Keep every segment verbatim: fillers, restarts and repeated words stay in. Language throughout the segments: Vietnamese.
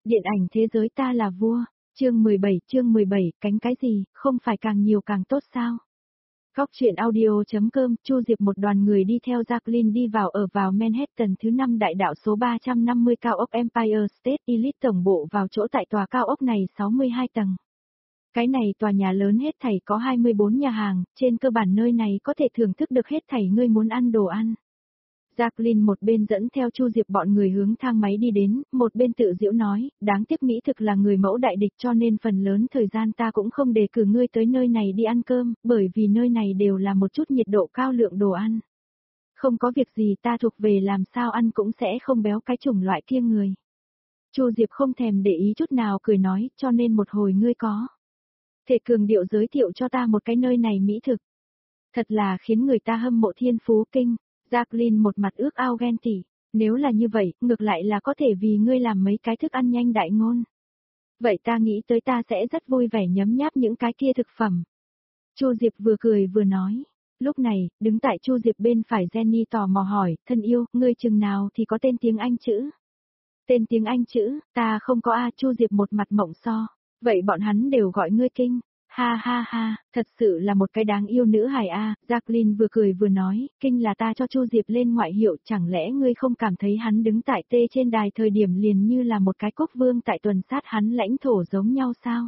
Điện ảnh thế giới ta là vua, chương mười bảy, chương mười bảy, cánh cái gì, không phải càng nhiều càng tốt sao? Góc truyện audio.com, Chu Diệp một đoàn người đi theo Jacqueline đi vào ở vào Manhattan thứ năm đại đạo số ba trăm năm mươi cao ốc Empire State Elite tổng bộ vào chỗ tại tòa cao ốc này sáu mươi hai tầng. Cái này tòa nhà lớn hết thảy có hai mươi bốn nhà hàng, trên cơ bản nơi này có thể thưởng thức được hết thảy ngươi muốn ăn đồ ăn. Jacqueline một bên dẫn theo Chu Diệp bọn người hướng thang máy đi đến, một bên tự giễu nói, đáng tiếc Mỹ thực là người mẫu đại địch cho nên phần lớn thời gian ta cũng không đề cử ngươi tới nơi này đi ăn cơm, bởi vì nơi này đều là một chút nhiệt độ cao lượng đồ ăn. Không có việc gì ta thuộc về làm sao ăn cũng sẽ không béo cái chủng loại kia người. Chu Diệp không thèm để ý chút nào cười nói, cho nên một hồi ngươi có thể cường điệu giới thiệu cho ta một cái nơi này Mỹ thực. Thật là khiến người ta hâm mộ thiên phú kinh. Jacqueline một mặt ước ao ghen tị, nếu là như vậy, ngược lại là có thể vì ngươi làm mấy cái thức ăn nhanh đại ngôn. Vậy ta nghĩ tới ta sẽ rất vui vẻ nhấm nháp những cái kia thực phẩm. Chu Diệp vừa cười vừa nói. Lúc này, đứng tại Chu Diệp bên phải Jenny tò mò hỏi, thân yêu, ngươi chừng nào thì có tên tiếng Anh chữ? Tên tiếng Anh chữ, ta không có a. Chu Diệp một mặt mộng so. Vậy bọn hắn đều gọi ngươi kinh. Ha ha ha, thật sự là một cái đáng yêu nữ hài a. Jacqueline vừa cười vừa nói, kinh là ta cho Chu Diệp lên ngoại hiệu, chẳng lẽ ngươi không cảm thấy hắn đứng tại tê trên đài thời điểm liền như là một cái quốc vương tại tuần sát hắn lãnh thổ giống nhau sao?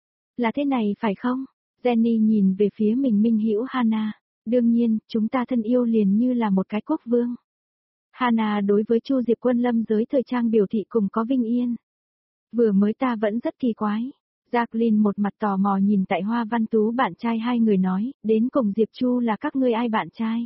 Là thế này phải không? Jenny nhìn về phía mình minh hữu Hannah, đương nhiên, chúng ta thân yêu liền như là một cái quốc vương. Hannah đối với Chu Diệp quân lâm giới thời trang biểu thị cùng có vinh yên. Vừa mới ta vẫn rất kỳ quái. Jacqueline một mặt tò mò nhìn tại Hoa Văn Tú bạn trai hai người nói, đến cùng Diệp Chu là các ngươi ai bạn trai?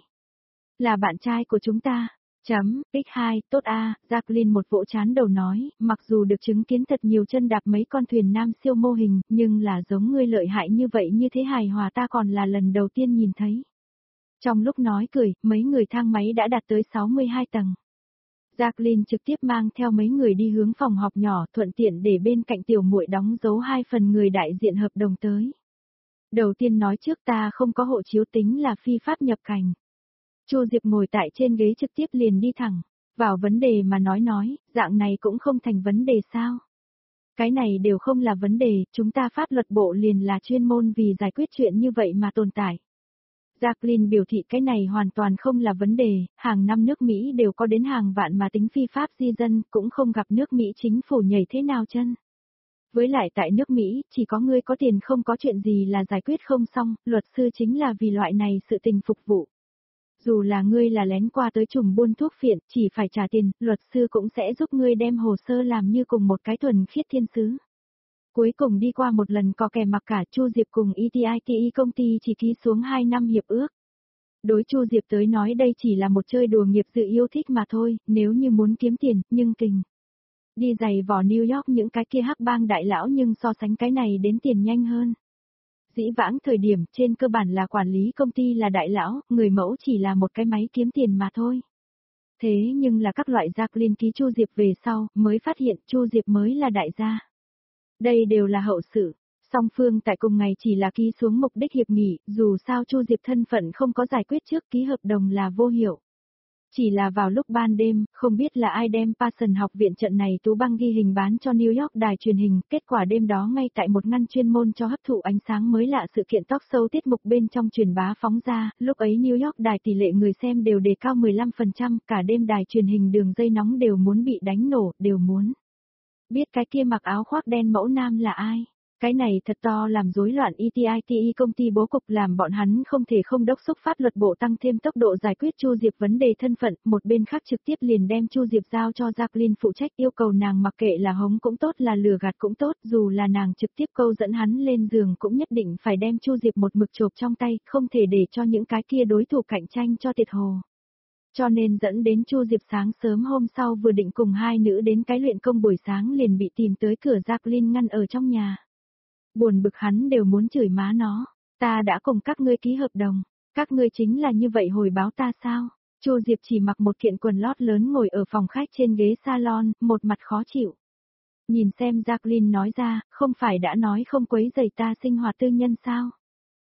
Là bạn trai của chúng ta. Chấm, x hai, tốt a. Jacqueline một vỗ chán đầu nói, mặc dù được chứng kiến thật nhiều chân đạp mấy con thuyền nam siêu mô hình, nhưng là giống ngươi lợi hại như vậy như thế hài hòa ta còn là lần đầu tiên nhìn thấy. Trong lúc nói cười, mấy người thang máy đã đạt tới sáu mươi hai tầng. Jacqueline trực tiếp mang theo mấy người đi hướng phòng họp nhỏ thuận tiện để bên cạnh tiểu muội đóng dấu hai phần người đại diện hợp đồng tới. Đầu tiên nói trước ta không có hộ chiếu tính là phi pháp nhập cảnh. Chu Diệp ngồi tại trên ghế trực tiếp liền đi thẳng, vào vấn đề mà nói nói, dạng này cũng không thành vấn đề sao. Cái này đều không là vấn đề, chúng ta pháp luật bộ liền là chuyên môn vì giải quyết chuyện như vậy mà tồn tại. Jacqueline biểu thị cái này hoàn toàn không là vấn đề, hàng năm nước Mỹ đều có đến hàng vạn mà tính phi pháp di dân, cũng không gặp nước Mỹ chính phủ nhảy thế nào chân. Với lại tại nước Mỹ, chỉ có ngươi có tiền không có chuyện gì là giải quyết không xong, luật sư chính là vì loại này sự tình phục vụ. Dù là ngươi là lén qua tới trùm buôn thuốc phiện, chỉ phải trả tiền, luật sư cũng sẽ giúp ngươi đem hồ sơ làm như cùng một cái thuần khiết thiên sứ. Cuối cùng đi qua một lần có kẻ mặc cả Chu Diệp cùng e tê i tê e công ty chỉ ký xuống hai năm hiệp ước. Đối Chu Diệp tới nói đây chỉ là một chơi đùa nghiệp dự yêu thích mà thôi, nếu như muốn kiếm tiền, nhưng kình. Đi giày vò New York những cái kia hắc bang đại lão nhưng so sánh cái này đến tiền nhanh hơn. Dĩ vãng thời điểm trên cơ bản là quản lý công ty là đại lão, người mẫu chỉ là một cái máy kiếm tiền mà thôi. Thế nhưng là các loại Jacqueline ký Chu Diệp về sau, mới phát hiện Chu Diệp mới là đại gia. Đây đều là hậu sự, song phương tại cùng ngày chỉ là ký xuống mục đích hiệp nghị, dù sao Chu Diệp thân phận không có giải quyết trước ký hợp đồng là vô hiệu. Chỉ là vào lúc ban đêm, không biết là ai đem Passion học viện trận này tú băng ghi hình bán cho New York đài truyền hình, kết quả đêm đó ngay tại một ngăn chuyên môn cho hấp thụ ánh sáng mới lạ sự kiện talk show tiết mục bên trong truyền bá phóng ra, lúc ấy New York đài tỷ lệ người xem đều đề cao mười lăm phần trăm, cả đêm đài truyền hình đường dây nóng đều muốn bị đánh nổ, đều muốn biết cái kia mặc áo khoác đen mẫu nam là ai. Cái này thật to làm rối loạn e tê i tê e công ty bố cục làm bọn hắn không thể không đốc thúc pháp luật bộ tăng thêm tốc độ giải quyết Chu Diệp vấn đề thân phận, một bên khác trực tiếp liền đem Chu Diệp giao cho Jacqueline phụ trách yêu cầu nàng mặc kệ là hống cũng tốt là lừa gạt cũng tốt, dù là nàng trực tiếp câu dẫn hắn lên giường cũng nhất định phải đem Chu Diệp một mực chộp trong tay, không thể để cho những cái kia đối thủ cạnh tranh cho tiệt hồ. Cho nên dẫn đến Chu Diệp sáng sớm hôm sau vừa định cùng hai nữ đến cái luyện công buổi sáng liền bị tìm tới cửa Jacqueline ngăn ở trong nhà. Buồn bực hắn đều muốn chửi má nó, ta đã cùng các ngươi ký hợp đồng, các ngươi chính là như vậy hồi báo ta sao? Chu Diệp chỉ mặc một kiện quần lót lớn ngồi ở phòng khách trên ghế salon, một mặt khó chịu. Nhìn xem Jacqueline nói ra, không phải đã nói không quấy rầy ta sinh hoạt tư nhân sao?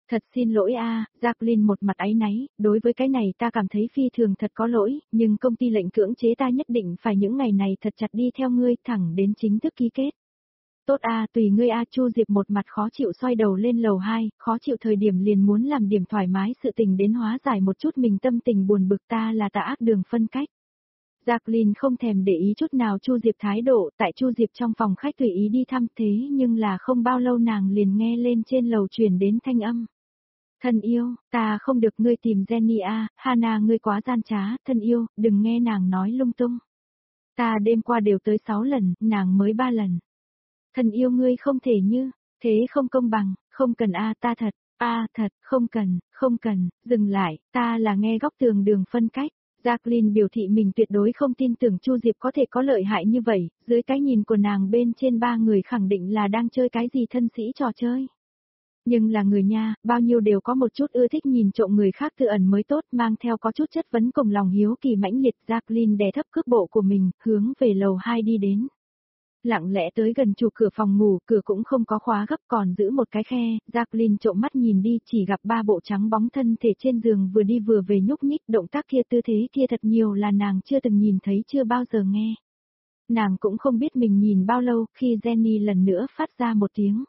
Thật xin lỗi a, Jacqueline một mặt áy náy, đối với cái này ta cảm thấy phi thường thật có lỗi, nhưng công ty lệnh cưỡng chế ta nhất định phải những ngày này thật chặt đi theo ngươi thẳng đến chính thức ký kết. Tốt a, tùy ngươi a, Chu Diệp một mặt khó chịu xoay đầu lên lầu hai, khó chịu thời điểm liền muốn làm điểm thoải mái sự tình đến hóa giải một chút mình tâm tình buồn bực, ta là tà ác đường phân cách. Jacqueline không thèm để ý chút nào Chu Diệp thái độ, tại Chu Diệp trong phòng khách tùy ý đi thăm thế nhưng là không bao lâu nàng liền nghe lên trên lầu truyền đến thanh âm. Thân yêu, ta không được ngươi tìm Jenny a, Hana ngươi quá gian trá, thân yêu, đừng nghe nàng nói lung tung. Ta đêm qua đều tới sáu lần, nàng mới ba lần. Thân yêu ngươi không thể như, thế không công bằng, không cần a, ta thật, a thật, không cần, không cần, dừng lại, ta là nghe góc tường đường phân cách. Jacqueline biểu thị mình tuyệt đối không tin tưởng Chu Diệp có thể có lợi hại như vậy, dưới cái nhìn của nàng bên trên ba người khẳng định là đang chơi cái gì thân sĩ trò chơi. Nhưng là người nha, bao nhiêu đều có một chút ưa thích nhìn trộm người khác tự ẩn mới tốt, mang theo có chút chất vấn cùng lòng hiếu kỳ mãnh liệt. Jacqueline đè thấp cước bộ của mình, hướng về lầu hai đi đến. Lặng lẽ tới gần chủ cửa phòng ngủ, cửa cũng không có khóa gấp còn giữ một cái khe, Jacqueline trộm mắt nhìn đi chỉ gặp ba bộ trắng bóng thân thể trên giường vừa đi vừa về nhúc nhích, động tác kia tư thế kia thật nhiều là nàng chưa từng nhìn thấy chưa bao giờ nghe. Nàng cũng không biết mình nhìn bao lâu khi Jenny lần nữa phát ra một tiếng.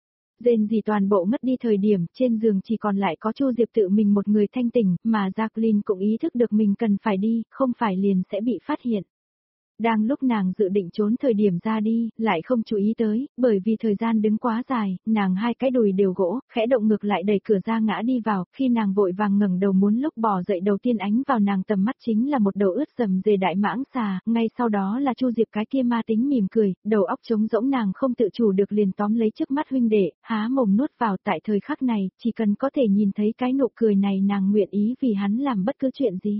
Rên gì toàn bộ ngất đi thời điểm trên giường chỉ còn lại có Chu Diệp tự mình một người thanh tỉnh mà Jacqueline cũng ý thức được mình cần phải đi, không phải liền sẽ bị phát hiện. Đang lúc nàng dự định trốn thời điểm ra đi, lại không chú ý tới, bởi vì thời gian đứng quá dài, nàng hai cái đùi đều gỗ, khẽ động ngược lại đẩy cửa ra ngã đi vào, khi nàng vội vàng ngẩng đầu muốn lúc bò dậy đầu tiên ánh vào nàng tầm mắt chính là một đầu ướt rầm rề đại mãng xà, ngay sau đó là Chu Diệp cái kia ma tính mỉm cười, đầu óc trống rỗng nàng không tự chủ được liền tóm lấy trước mắt huynh đệ, há mồm nuốt vào tại thời khắc này, chỉ cần có thể nhìn thấy cái nụ cười này nàng nguyện ý vì hắn làm bất cứ chuyện gì.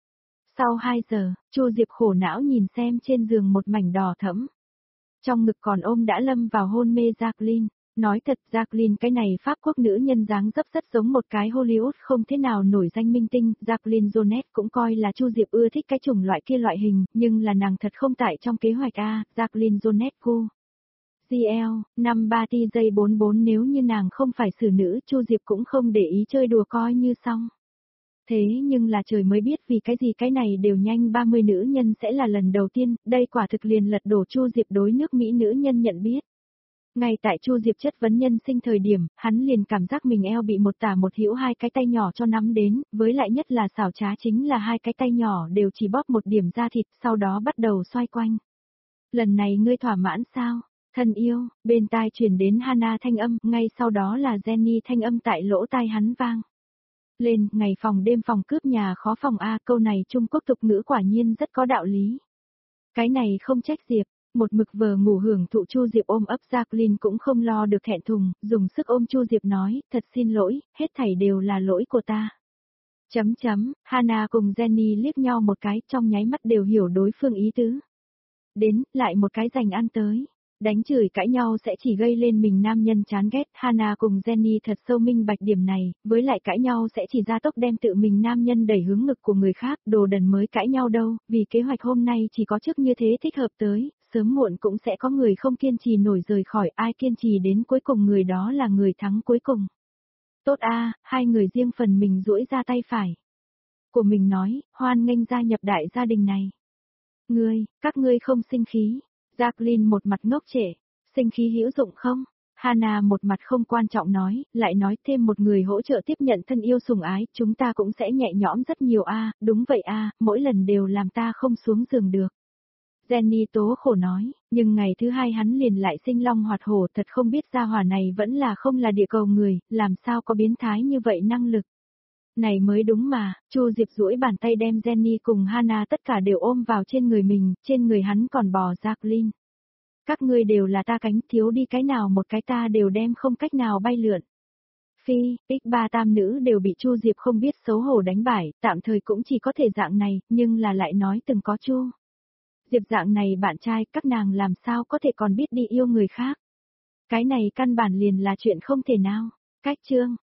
Sau hai giờ, Chu Diệp khổ não nhìn xem trên giường một mảnh đỏ thẫm. Trong ngực còn ôm đã lâm vào hôn mê Jacqueline. Nói thật Jacqueline cái này Pháp quốc nữ nhân dáng dấp rất giống một cái Hollywood không thế nào nổi danh minh tinh. Jacqueline Jones cũng coi là Chu Diệp ưa thích cái chủng loại kia loại hình, nhưng là nàng thật không tại trong kế hoạch A, Jacqueline Jones cô. giê lờ, năm ba T J bốn bốn nếu như nàng không phải xử nữ Chu Diệp cũng không để ý chơi đùa coi như xong. Thế nhưng là trời mới biết vì cái gì cái này đều nhanh ba mươi nữ nhân sẽ là lần đầu tiên, đây quả thực liền lật đổ Chu Diệp đối nước Mỹ nữ nhân nhận biết. Ngay tại Chu Diệp chất vấn nhân sinh thời điểm, hắn liền cảm giác mình eo bị một tả một hữu hai cái tay nhỏ cho nắm đến, với lại nhất là xảo trá chính là hai cái tay nhỏ đều chỉ bóp một điểm da thịt, sau đó bắt đầu xoay quanh. Lần này ngươi thỏa mãn sao? Thân yêu, bên tai truyền đến Hana thanh âm, ngay sau đó là Jenny thanh âm tại lỗ tai hắn vang. Lên, ngày phòng đêm phòng cướp nhà khó phòng A, câu này Trung Quốc tục ngữ quả nhiên rất có đạo lý. Cái này không trách Diệp, một mực vờ ngủ hưởng thụ Chu Diệp ôm ấp Jacqueline cũng không lo được thẹn thùng, dùng sức ôm Chu Diệp nói, thật xin lỗi, hết thảy đều là lỗi của ta. Chấm chấm, Hana cùng Jenny liếc nhau một cái trong nháy mắt đều hiểu đối phương ý tứ. Đến, lại một cái giành ăn tới. Đánh chửi cãi nhau sẽ chỉ gây lên mình nam nhân chán ghét, Hana cùng Jenny thật sâu minh bạch điểm này, với lại cãi nhau sẽ chỉ gia tốc đem tự mình nam nhân đẩy hướng ngực của người khác, đồ đần mới cãi nhau đâu, vì kế hoạch hôm nay chỉ có trước như thế thích hợp tới, sớm muộn cũng sẽ có người không kiên trì nổi rời khỏi, ai kiên trì đến cuối cùng người đó là người thắng cuối cùng. Tốt a, hai người riêng phần mình duỗi ra tay phải. Của mình nói, hoan nghênh gia nhập đại gia đình này. Ngươi, các ngươi không sinh khí. Jacqueline một mặt ngốc trệ, sinh khí hữu dụng không? Hana một mặt không quan trọng nói, lại nói thêm một người hỗ trợ tiếp nhận thân yêu sủng ái, chúng ta cũng sẽ nhẹ nhõm rất nhiều a, đúng vậy a, mỗi lần đều làm ta không xuống giường được. Jenny tố khổ nói, nhưng ngày thứ hai hắn liền lại sinh long hoạt hổ, thật không biết gia hỏa này vẫn là không là địa cầu người, làm sao có biến thái như vậy năng lực. Này mới đúng mà, Chu Diệp duỗi bàn tay đem Jenny cùng Hana tất cả đều ôm vào trên người mình, trên người hắn còn bò Jacqueline. Các ngươi đều là ta cánh, thiếu đi cái nào một cái ta đều đem không cách nào bay lượn. Phi, x ba tam nữ đều bị Chu Diệp không biết xấu hổ đánh bại, tạm thời cũng chỉ có thể dạng này, nhưng là lại nói từng có Chu Diệp dạng này bạn trai, các nàng làm sao có thể còn biết đi yêu người khác. Cái này căn bản liền là chuyện không thể nào. Cách chương